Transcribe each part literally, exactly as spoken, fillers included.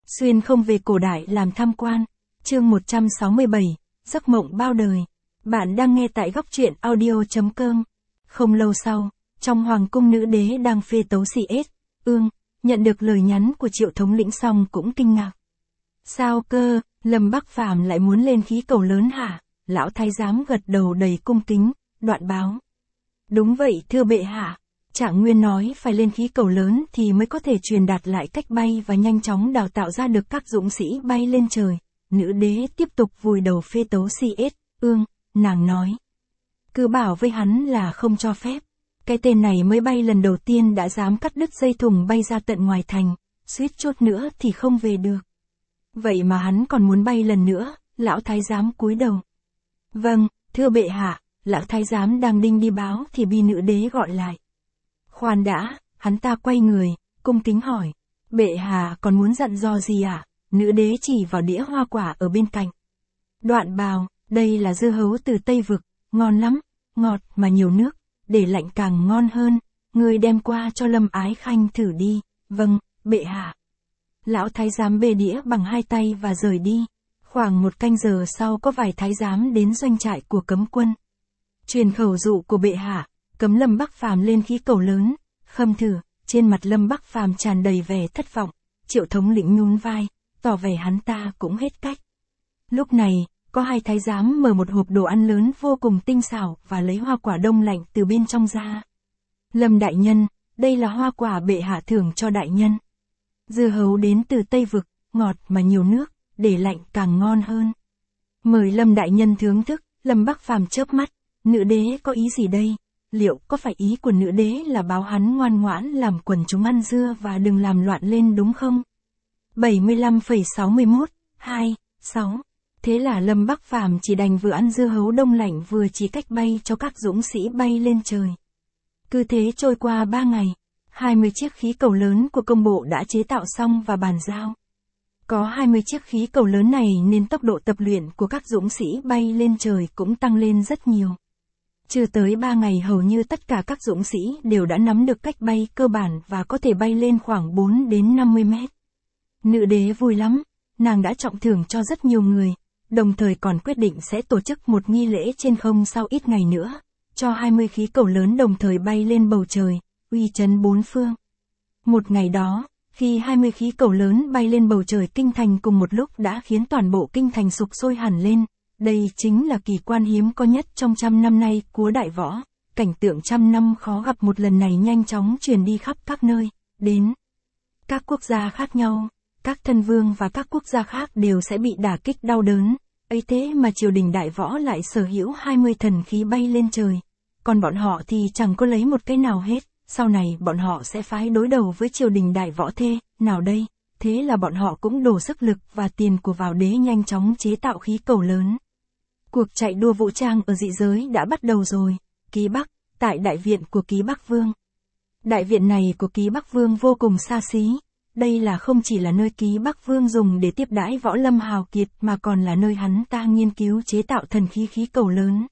Xuyên không về cổ đại làm tham quan. Chương một trăm sáu mươi bảy, giấc mộng bao đời. Bạn đang nghe tại góc truyện audio chấm com. Không lâu sau, trong hoàng cung nữ đế đang phê tấu xì ết, ương, nhận được lời nhắn của Triệu thống lĩnh xong cũng kinh ngạc. Sao cơ, Lâm Bắc Phàm lại muốn lên khí cầu lớn hả? Lão thái giám gật đầu đầy cung kính, đoạn báo. Đúng vậy thưa bệ hạ. Trạng Nguyên nói phải lên khí cầu lớn thì mới có thể truyền đạt lại cách bay và nhanh chóng đào tạo ra được các dũng sĩ bay lên trời. Nữ đế tiếp tục vùi đầu phê tấu xì ết, ương, nàng nói. Cứ bảo với hắn là không cho phép. Cái tên này mới bay lần đầu tiên đã dám cắt đứt dây thừng bay ra tận ngoài thành, suýt chút nữa thì không về được. Vậy mà hắn còn muốn bay lần nữa, lão thái giám cúi đầu. Vâng, thưa bệ hạ, lão thái giám đang đinh đi báo thì bị nữ đế gọi lại. Khoan đã, hắn ta quay người, cung kính hỏi. Bệ hạ còn muốn dặn dò gì ạ? À? Nữ đế chỉ vào đĩa hoa quả ở bên cạnh. Đoạn bào, đây là dưa hấu từ Tây Vực, ngon lắm, ngọt mà nhiều nước, để lạnh càng ngon hơn, ngươi đem qua cho Lâm Ái Khanh thử đi. Vâng, bệ hạ. Lão thái giám bê đĩa bằng hai tay và rời đi. Khoảng một canh giờ sau có vài thái giám đến doanh trại của cấm quân. Truyền khẩu dụ của bệ hạ, cấm Lâm Bắc Phàm lên khí cầu lớn. Khâm thử, trên mặt Lâm Bắc Phàm tràn đầy vẻ thất vọng. Triệu thống lĩnh nhún vai, tỏ vẻ hắn ta cũng hết cách. Lúc này, có hai thái giám mở một hộp đồ ăn lớn vô cùng tinh xảo và lấy hoa quả đông lạnh từ bên trong ra. Lâm đại nhân, đây là hoa quả bệ hạ thưởng cho đại nhân. Dưa hấu đến từ Tây Vực, ngọt mà nhiều nước, để lạnh càng ngon hơn. Mời Lâm đại nhân thưởng thức. Lâm Bắc Phàm chớp mắt, nữ đế có ý gì đây? Liệu có phải ý của nữ đế là báo hắn ngoan ngoãn làm quần chúng ăn dưa và đừng làm loạn lên đúng không? bảy mươi lăm phẩy sáu mươi mốt, hai, sáu. Thế là Lâm Bắc Phàm chỉ đành vừa ăn dưa hấu đông lạnh vừa chỉ cách bay cho các dũng sĩ bay lên trời. Cứ thế trôi qua ba ngày, hai mươi chiếc khí cầu lớn của công bộ đã chế tạo xong và bàn giao. Có hai mươi chiếc khí cầu lớn này nên tốc độ tập luyện của các dũng sĩ bay lên trời cũng tăng lên rất nhiều. Chưa tới ba ngày hầu như tất cả các dũng sĩ đều đã nắm được cách bay cơ bản và có thể bay lên khoảng bốn đến năm mươi mét. Nữ đế vui lắm, nàng đã trọng thưởng cho rất nhiều người, đồng thời còn quyết định sẽ tổ chức một nghi lễ trên không sau ít ngày nữa, cho hai mươi khí cầu lớn đồng thời bay lên bầu trời, uy chấn bốn phương. Một ngày đó, khi hai mươi khí cầu lớn bay lên bầu trời kinh thành cùng một lúc đã khiến toàn bộ kinh thành sục sôi hẳn lên. Đây chính là kỳ quan hiếm có nhất trong trăm năm nay của đại võ. Cảnh tượng trăm năm khó gặp một lần này nhanh chóng truyền đi khắp các nơi, đến các quốc gia khác nhau, các thân vương và các quốc gia khác đều sẽ bị đả kích đau đớn. Ấy thế mà triều đình đại võ lại sở hữu hai mươi thần khí bay lên trời. Còn bọn họ thì chẳng có lấy một cái nào hết. Sau này bọn họ sẽ phái đối đầu với triều đình đại võ thế, nào đây? Thế là bọn họ cũng đổ sức lực và tiền của vào đế nhanh chóng chế tạo khí cầu lớn. Cuộc chạy đua vũ trang ở dị giới đã bắt đầu rồi. Ký Bắc, tại đại viện của Ký Bắc Vương. Đại viện này của Ký Bắc Vương vô cùng xa xí. Đây là không chỉ là nơi Ký Bắc Vương dùng để tiếp đãi võ lâm hào kiệt mà còn là nơi hắn ta nghiên cứu chế tạo thần khí khí cầu lớn.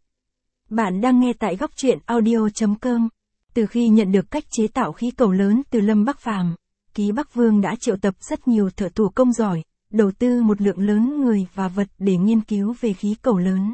Bạn đang nghe tại góc truyện audio chấm com. Từ khi nhận được cách chế tạo khí cầu lớn từ Lâm Bắc Phàm, Ký Bắc Vương đã triệu tập rất nhiều thợ thủ công giỏi, đầu tư một lượng lớn người và vật để nghiên cứu về khí cầu lớn.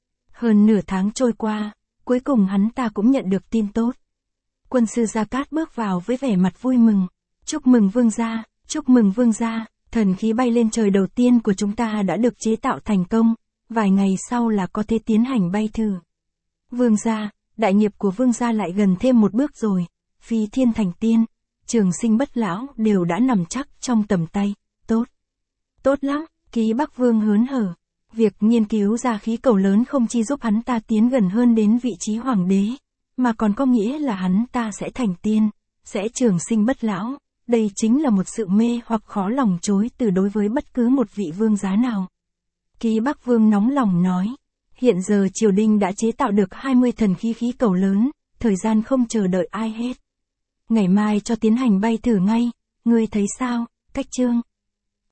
Hơn nửa tháng trôi qua, cuối cùng hắn ta cũng nhận được tin tốt. Quân sư Gia Cát bước vào với vẻ mặt vui mừng. Chúc mừng vương gia, chúc mừng vương gia, thần khí bay lên trời đầu tiên của chúng ta đã được chế tạo thành công, vài ngày sau là có thể tiến hành bay thử. Vương gia, đại nghiệp của vương gia lại gần thêm một bước rồi, phi thiên thành tiên, trường sinh bất lão đều đã nằm chắc trong tầm tay, tốt. Tốt lắm, Ký Bắc Vương hớn hở. Việc nghiên cứu ra khí cầu lớn không chỉ giúp hắn ta tiến gần hơn đến vị trí hoàng đế, mà còn có nghĩa là hắn ta sẽ thành tiên, sẽ trường sinh bất lão. Đây chính là một sự mê hoặc khó lòng chối từ đối với bất cứ một vị vương giá nào. Ký Bắc Vương nóng lòng nói, hiện giờ triều đình đã chế tạo được hai mươi thần khí khí cầu lớn, thời gian không chờ đợi ai hết. Ngày mai cho tiến hành bay thử ngay, ngươi thấy sao, Cách Chương?